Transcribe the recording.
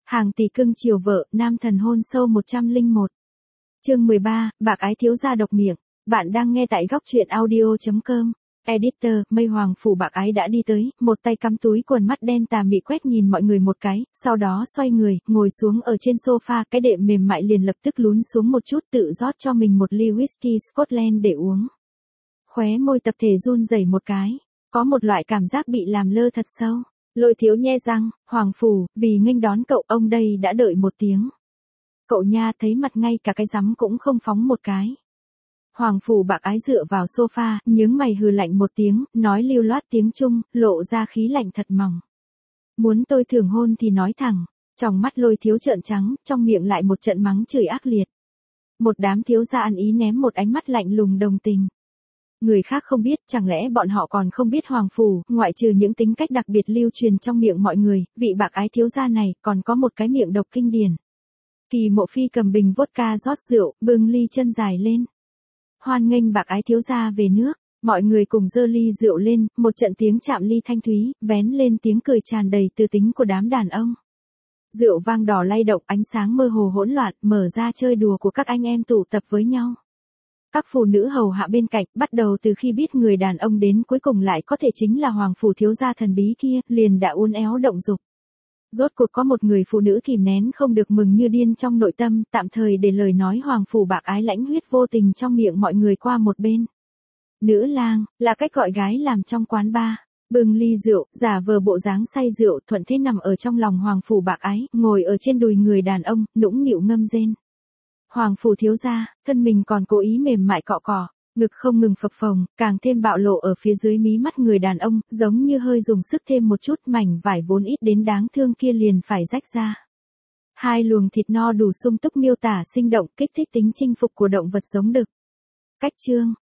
Hàng tỷ cưng chiều vợ, nam thần hôn sâu 101. Chương 13, bạc ái thiếu gia độc miệng. Bạn đang nghe tại góc truyện audio.com. Editor, Mây Hoàng phủ bạc ái đã đi tới, một tay cắm túi quần, mắt đen tà mị quét nhìn mọi người một cái, sau đó xoay người, ngồi xuống ở trên sofa, cái đệm mềm mại liền lập tức lún xuống một chút, tự rót cho mình một ly whisky Scotland để uống. Khóe môi tập thể run rẩy một cái, có một loại cảm giác bị làm lơ thật sâu. Lôi Thiếu nhe răng, Hoàng phủ, vì nghênh đón cậu, ông đây đã đợi một tiếng. Cậu nha, thấy mặt ngay cả cái rắm cũng không phóng một cái. Hoàng phủ bạc ái dựa vào sofa, nhướng mày hừ lạnh một tiếng, nói lưu loát tiếng Trung, lộ ra khí lạnh thật mỏng. Muốn tôi thưởng hôn thì nói thẳng. Trong mắt Lôi Thiếu trợn trắng, trong miệng lại một trận mắng chửi ác liệt. Một đám thiếu gia ăn ý ném một ánh mắt lạnh lùng đồng tình. Người khác không biết, chẳng lẽ bọn họ còn không biết Hoàng phủ, ngoại trừ những tính cách đặc biệt lưu truyền trong miệng mọi người, vị bạc ái thiếu gia này còn có một cái miệng độc kinh điển. Kỳ Mộ Phi cầm bình vodka rót rượu, bưng ly chân dài lên. Hoan nghênh bạc ái thiếu gia về nước, mọi người cùng giơ ly rượu lên, một trận tiếng chạm ly thanh thúy, vén lên tiếng cười tràn đầy tư tính của đám đàn ông. Rượu vang đỏ lay động, ánh sáng mơ hồ hỗn loạn, mở ra chơi đùa của các anh em tụ tập với nhau. Các phụ nữ hầu hạ bên cạnh, bắt đầu từ khi biết người đàn ông đến cuối cùng lại có thể chính là Hoàng phủ thiếu gia thần bí kia, liền đã uốn éo động dục. Rốt cuộc có một người phụ nữ kìm nén không được mừng như điên trong nội tâm, tạm thời để lời nói Hoàng phủ bạc ái lãnh huyết vô tình trong miệng mọi người qua một bên. Nữ lang, là cách gọi gái làm trong quán bar. Bưng ly rượu, giả vờ bộ dáng say rượu, thuận thế nằm ở trong lòng Hoàng phủ bạc ái, ngồi ở trên đùi người đàn ông, nũng nịu ngâm rên. Hoàng phủ thiếu gia, thân mình còn cố ý mềm mại cọ cọ, ngực không ngừng phập phồng, càng thêm bạo lộ ở phía dưới mí mắt người đàn ông, giống như hơi dùng sức thêm một chút, mảnh vải vốn ít đến đáng thương kia liền phải rách ra. Hai luồng thịt no đủ sung túc miêu tả sinh động, kích thích tính chinh phục của động vật giống đực. Cách chương,